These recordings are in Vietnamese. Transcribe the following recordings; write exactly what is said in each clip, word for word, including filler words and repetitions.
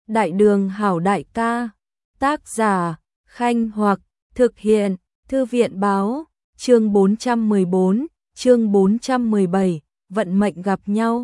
Đại đường hảo đại ca. Tác giả, Khanh Hoặc, thực hiện, Thư viện báo, chương bốn trăm mười bốn, chương bốn trăm mười bảy, vận mệnh gặp nhau.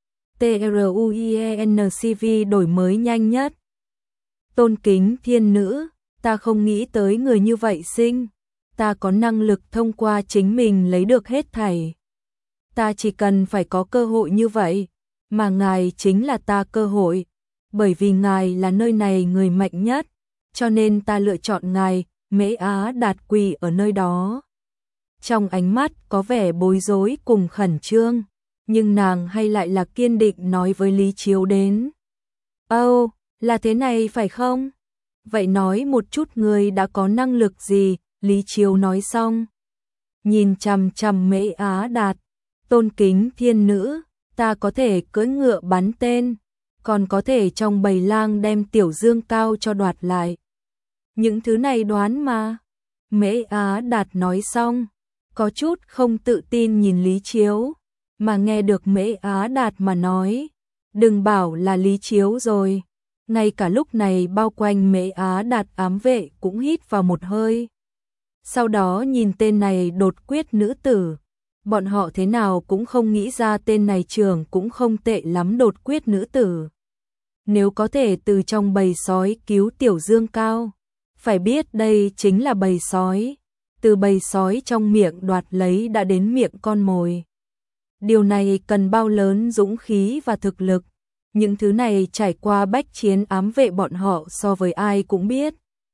TRUIENCV đổi mới nhanh nhất. Tôn kính thiên nữ, ta không nghĩ tới người như vậy sinh. Ta có năng lực thông qua chính mình lấy được hết thảy. Ta chỉ cần phải có cơ hội như vậy, mà ngài chính là ta cơ hội. Bởi vì ngài là nơi này người mạnh nhất, cho nên ta lựa chọn ngài. Mễ Á Đạt quỳ ở nơi đó. Trong ánh mắt có vẻ bối rối cùng khẩn trương, nhưng nàng hay lại là kiên định nói với Lý Chiếu đến. Âu, oh, là thế này phải không? Vậy nói một chút người đã có năng lực gì? Lý Chiếu nói xong, nhìn chằm chằm Mễ Á Đạt. Tôn kính thiên nữ, ta có thể cưỡi ngựa bắn tên, còn có thể trong bầy lang đem Tiểu Dương Cao cho đoạt lại. Những thứ này đoán mà. Mễ Á Đạt nói xong, có chút không tự tin nhìn Lý Chiếu, mà nghe được Mễ Á Đạt mà nói, đừng bảo là Lý Chiếu rồi. Ngay cả lúc này bao quanh Mễ Á Đạt ám vệ cũng hít vào một hơi. Sau đó nhìn tên này đột quyết nữ tử, bọn họ thế nào cũng không nghĩ ra tên này trưởng cũng không tệ lắm. Đột quyết nữ tử, nếu có thể từ trong bầy sói cứu Tiểu Dương Cao, phải biết đây chính là bầy sói, từ bầy sói trong miệng đoạt lấy đã đến miệng con mồi. Điều này cần bao lớn dũng khí và thực lực, những thứ này trải qua bách chiến ám vệ bọn họ so với ai cũng biết.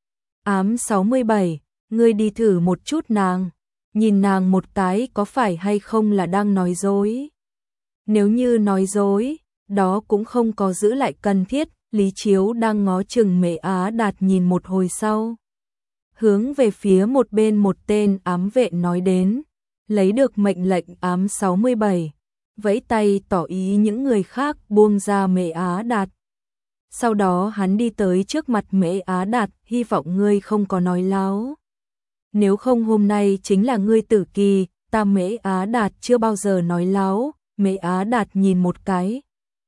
Ám sáu mươi bảy, ngươi đi thử một chút nàng, nhìn nàng một cái có phải hay không là đang nói dối. Nếu như nói dối, đó cũng không có giữ lại cần thiết. Lý Chiếu đang ngó chừng Mễ Á Đạt nhìn một hồi sau, hướng về phía một bên một tên ám vệ nói đến, lấy được mệnh lệnh ám sáu mươi bảy, vẫy tay tỏ ý những người khác buông ra Mễ Á Đạt. Sau đó hắn đi tới trước mặt Mễ Á Đạt, hy vọng ngươi không có nói láo. Nếu không hôm nay chính là ngươi tử kỳ. Ta Mễ Á Đạt chưa bao giờ nói láo. Mễ Á Đạt nhìn một cái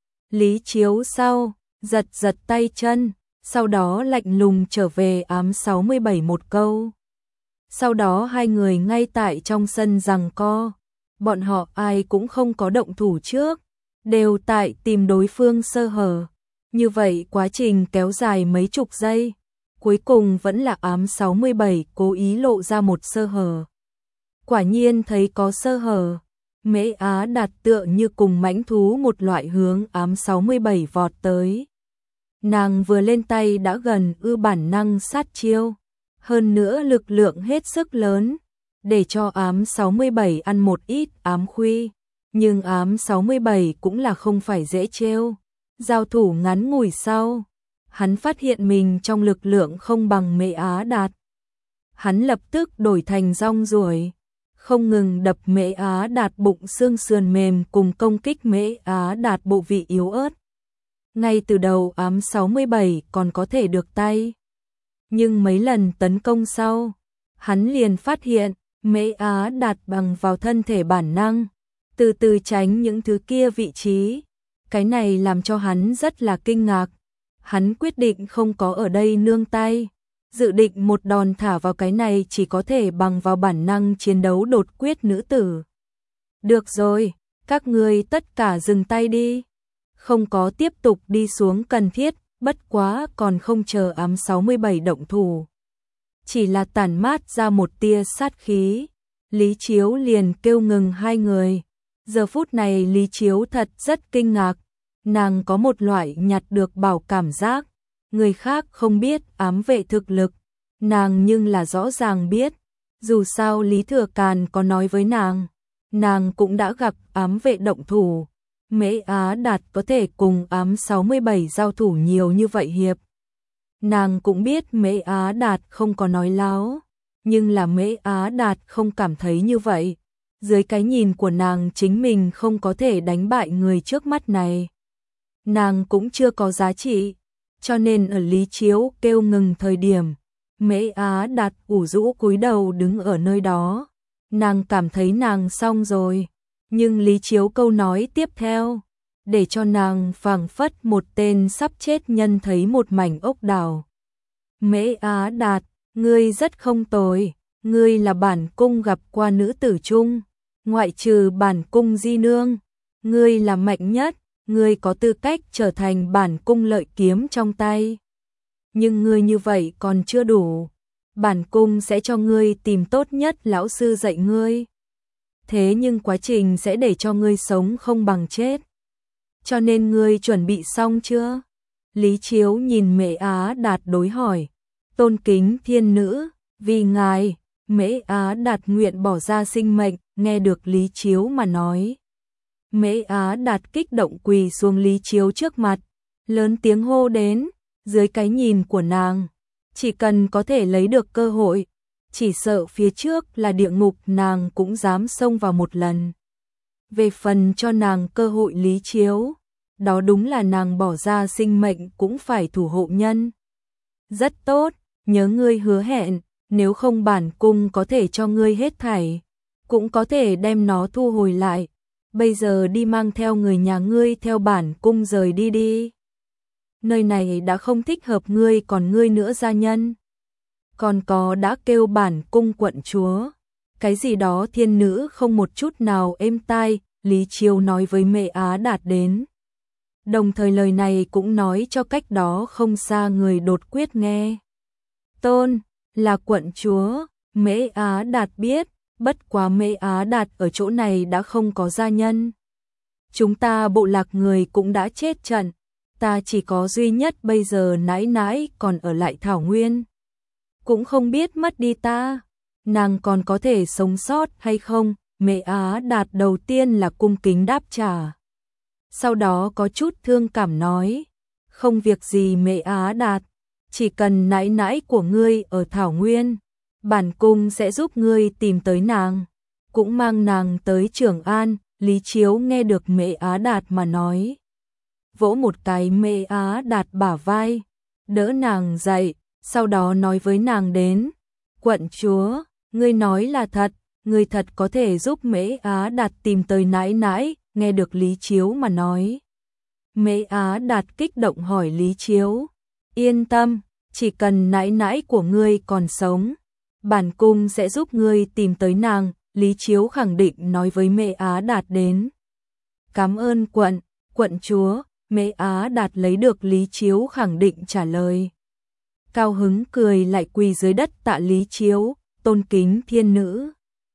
Lý Chiếu sau, giật giật tay chân, sau đó lạnh lùng trở về ám sáu mươi bảy một câu. Sau đó hai người ngay tại trong sân giằng co, bọn họ ai cũng không có động thủ trước, đều tại tìm đối phương sơ hở. Như vậy quá trình kéo dài mấy chục giây, cuối cùng vẫn là ám sáu mươi bảy cố ý lộ ra một sơ hở. Quả nhiên thấy có sơ hở, Mễ Á Đạt tựa như cùng mãnh thú một loại hướng ám sáu mươi bảy vọt tới. Nàng vừa lên tay đã gần ư bản năng sát chiêu, hơn nữa lực lượng hết sức lớn, để cho ám sáu mươi bảy ăn một ít ám khuy, nhưng ám sáu mươi bảy cũng là không phải dễ trêu. Giao thủ ngắn ngủi sau, hắn phát hiện mình trong lực lượng không bằng Mễ Á Đạt. Hắn lập tức đổi thành rong ruổi, không ngừng đập Mễ Á Đạt bụng xương sườn mềm cùng công kích Mễ Á Đạt bộ vị yếu ớt. Ngay từ đầu ám sáu mươi bảy còn có thể được tay, nhưng mấy lần tấn công sau, hắn liền phát hiện Mễ Á Đạt bằng vào thân thể bản năng, từ từ tránh những thứ kia vị trí. Cái này làm cho hắn rất là kinh ngạc. Hắn quyết định không có ở đây nương tay, dự định một đòn thả vào cái này chỉ có thể bằng vào bản năng chiến đấu đột quyết nữ tử. Được rồi, các ngươi tất cả dừng tay đi. Không có tiếp tục đi xuống cần thiết, bất quá còn không chờ ám sáu mươi bảy động thủ, chỉ là tản mát ra một tia sát khí, Lý Chiếu liền kêu ngừng hai người. Giờ phút này Lý Chiếu thật rất kinh ngạc, nàng có một loại nhặt được bảo cảm giác, người khác không biết ám vệ thực lực, nàng nhưng là rõ ràng biết, dù sao Lý Thừa Càn có nói với nàng, nàng cũng đã gặp ám vệ động thủ. Mễ Á Đạt có thể cùng ám sáu mươi bảy giao thủ nhiều như vậy hiệp. Nàng cũng biết Mễ Á Đạt không có nói láo, nhưng là Mễ Á Đạt không cảm thấy như vậy. Dưới cái nhìn của nàng chính mình không có thể đánh bại người trước mắt này. Nàng cũng chưa có giá trị, cho nên ở Lý Chiếu kêu ngừng thời điểm, Mễ Á Đạt ủ rũ cúi đầu đứng ở nơi đó. Nàng cảm thấy nàng xong rồi. Nhưng Lý Chiếu câu nói tiếp theo, để cho nàng phảng phất một tên sắp chết nhân thấy một mảnh ốc đào. Mễ Á Đạt, ngươi rất không tồi, ngươi là bản cung gặp qua nữ tử chung, ngoại trừ bản cung di nương, ngươi là mạnh nhất, ngươi có tư cách trở thành bản cung lợi kiếm trong tay. Nhưng ngươi như vậy còn chưa đủ, bản cung sẽ cho ngươi tìm tốt nhất lão sư dạy ngươi. Thế nhưng quá trình sẽ để cho ngươi sống không bằng chết. Cho nên ngươi chuẩn bị xong chưa? Lý Chiếu nhìn Mễ Á Đạt đối hỏi. Tôn kính thiên nữ, vì ngài, Mễ Á Đạt nguyện bỏ ra sinh mệnh, nghe được Lý Chiếu mà nói. Mễ Á Đạt kích động quỳ xuống Lý Chiếu trước mặt, lớn tiếng hô đến, dưới cái nhìn của nàng, chỉ cần có thể lấy được cơ hội, chỉ sợ phía trước là địa ngục nàng cũng dám xông vào một lần. Về phần cho nàng cơ hội Lý Chiếu, đó đúng là nàng bỏ ra sinh mệnh cũng phải thủ hộ nhân. Rất tốt, nhớ ngươi hứa hẹn, nếu không bản cung có thể cho ngươi hết thảy, cũng có thể đem nó thu hồi lại. Bây giờ đi mang theo người nhà ngươi theo bản cung rời đi đi. Nơi này đã không thích hợp ngươi còn ngươi nữa gia nhân. Còn có đã kêu bản cung quận chúa. Cái gì đó thiên nữ không một chút nào êm tai, Lý Chiếu nói với Mễ Á Đạt đến. Đồng thời lời này cũng nói cho cách đó không xa người đột quyết nghe. Tôn, là quận chúa, Mễ Á Đạt biết, bất quá Mễ Á Đạt ở chỗ này đã không có gia nhân. Chúng ta bộ lạc người cũng đã chết trận, ta chỉ có duy nhất bây giờ nãi nãi còn ở lại Thảo Nguyên. Cũng không biết mất đi ta, nàng còn có thể sống sót hay không, Mễ Á Đạt đầu tiên là cung kính đáp trả. Sau đó có chút thương cảm nói, không việc gì Mễ Á Đạt, chỉ cần nãi nãi của ngươi ở Thảo Nguyên, bản cung sẽ giúp ngươi tìm tới nàng, cũng mang nàng tới Trường An. Lý Chiếu nghe được Mễ Á Đạt mà nói, vỗ một cái Mễ Á Đạt bả vai, đỡ nàng dậy, sau đó nói với nàng đến, quận chúa, ngươi nói là thật, ngươi thật có thể giúp Mễ Á Đạt tìm tới nãi nãi. Nghe được Lý Chiếu mà nói, Mễ Á Đạt kích động hỏi Lý Chiếu, yên tâm, chỉ cần nãi nãi của ngươi còn sống, bản cung sẽ giúp ngươi tìm tới nàng. Lý Chiếu khẳng định nói với Mễ Á Đạt đến. Cảm ơn quận, quận chúa. Mễ Á Đạt lấy được Lý Chiếu khẳng định trả lời. Cao hứng cười lại quỳ dưới đất tạ Lý Chiếu, tôn kính thiên nữ.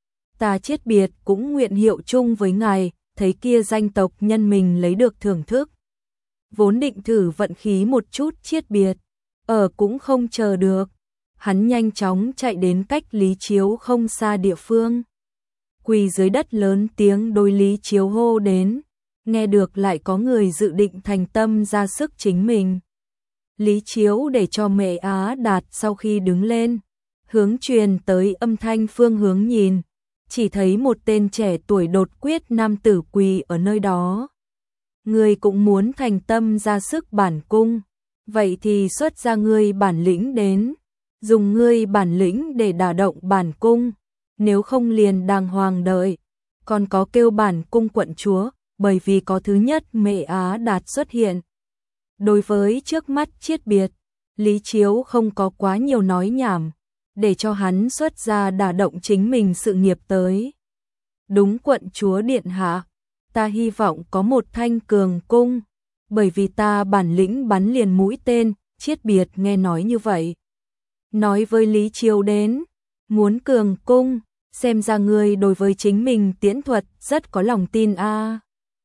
Ta chết biệt cũng nguyện hiệu chung với ngài, thấy kia danh tộc nhân mình lấy được thưởng thức. Vốn định thử vận khí một chút chiết biệt, ở cũng không chờ được. Hắn nhanh chóng chạy đến cách Lý Chiếu không xa địa phương. Quỳ dưới đất lớn tiếng đối Lý Chiếu hô đến, nghe được lại có người dự định thành tâm ra sức chính mình. Lý Chiếu để cho Mễ Á Đạt sau khi đứng lên, hướng truyền tới âm thanh phương hướng nhìn, chỉ thấy một tên trẻ tuổi đột quyết nam tử quỳ ở nơi đó. Ngươi cũng muốn thành tâm ra sức bản cung, vậy thì xuất ra ngươi bản lĩnh đến, dùng ngươi bản lĩnh để đả động bản cung, nếu không liền đàng hoàng đợi, còn có kêu bản cung quận chúa, bởi vì có thứ nhất Mễ Á Đạt xuất hiện. Đối với trước mắt chiết biệt, Lý Chiếu không có quá nhiều nói nhảm, để cho hắn xuất ra đả động chính mình sự nghiệp tới. Đúng quận chúa điện hạ, ta hy vọng có một thanh cường cung, bởi vì ta bản lĩnh bắn liền mũi tên. Chiết biệt nghe nói như vậy, nói với Lý Chiếu đến, muốn cường cung, xem ra ngươi đối với chính mình tiễn thuật rất có lòng tin a. À.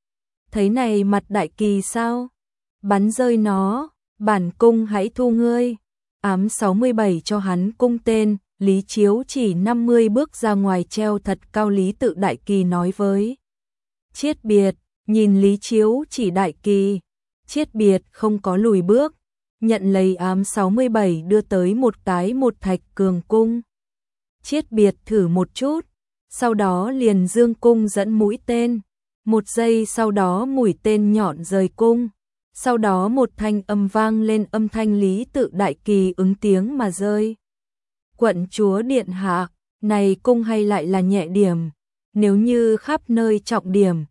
Thấy này mặt đại kỳ sao? Bắn rơi nó, bản cung hãy thu ngươi. Ám sáu mươi bảy cho hắn cung tên, Lý Chiếu chỉ năm mươi bước ra ngoài treo thật cao Lý tự đại kỳ nói với. Chiết biệt, nhìn Lý Chiếu chỉ đại kỳ, chiết biệt không có lùi bước, nhận lấy ám sáu mươi bảy đưa tới một cái một thạch cường cung. Chiết biệt thử một chút, sau đó liền dương cung dẫn mũi tên, một giây sau đó mũi tên nhọn rời cung. Sau đó một thanh âm vang lên, âm thanh Lý tự đại kỳ ứng tiếng mà rơi. Quận chúa điện hạ, này cung hay lại là nhẹ điểm, nếu như khắp nơi trọng điểm,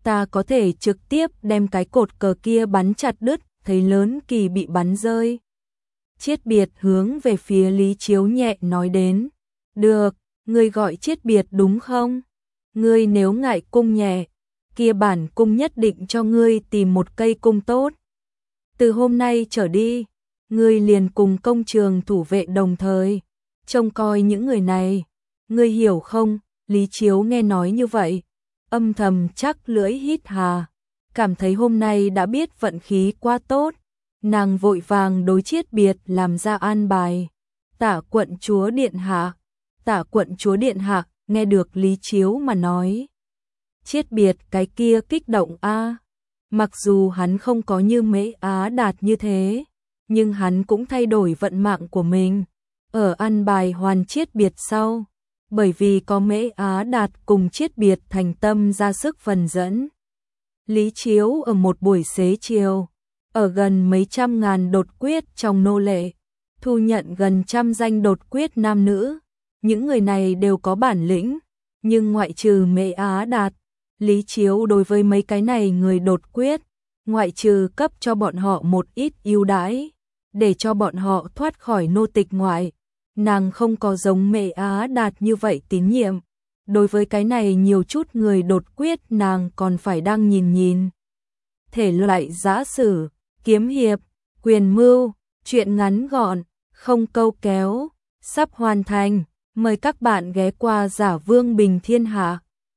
ta có thể trực tiếp đem cái cột cờ kia bắn chặt đứt, thấy lớn kỳ bị bắn rơi. Chiết Biệt hướng về phía Lý Chiếu nhẹ nói đến, được, ngươi gọi Chiết Biệt đúng không? Ngươi nếu ngại cung nhẹ, kia bản cung nhất định cho ngươi tìm một cây cung tốt. Từ hôm nay trở đi, ngươi liền cùng công trường thủ vệ đồng thời, trông coi những người này, ngươi hiểu không? Lý Chiếu nghe nói như vậy, âm thầm chắc lưỡi hít hà, cảm thấy hôm nay đã biết vận khí quá tốt, nàng vội vàng đối Chiết Biệt làm ra an bài. Tả quận chúa điện hạ, Tả quận chúa điện hạ, nghe được Lý Chiếu mà nói. Chiết Biệt cái kia kích động a, mặc dù hắn không có như Mễ Á Đạt như thế, nhưng hắn cũng thay đổi vận mạng của mình. Ở an bài hoàn Chiết Biệt sau, bởi vì có Mễ Á Đạt cùng Chiết Biệt thành tâm ra sức phần dẫn. Lý Chiếu ở một buổi xế chiều, ở gần mấy trăm ngàn đột quyết trong nô lệ, thu nhận gần trăm danh đột quyết nam nữ. Những người này đều có bản lĩnh, nhưng ngoại trừ Mễ Á Đạt, Lý Chiếu đối với mấy cái này người đột quyết, ngoại trừ cấp cho bọn họ một ít ưu đãi, để cho bọn họ thoát khỏi nô tịch ngoại, nàng không có giống Mễ Á Đạt như vậy tín nhiệm. Đối với cái này nhiều chút người đột quyết nàng còn phải đang nhìn nhìn. Thể loại giã sử, kiếm hiệp, quyền mưu, truyện ngắn gọn, không câu kéo, sắp hoàn thành. Mời các bạn ghé qua Giả Vương Bình Thiên Hạ.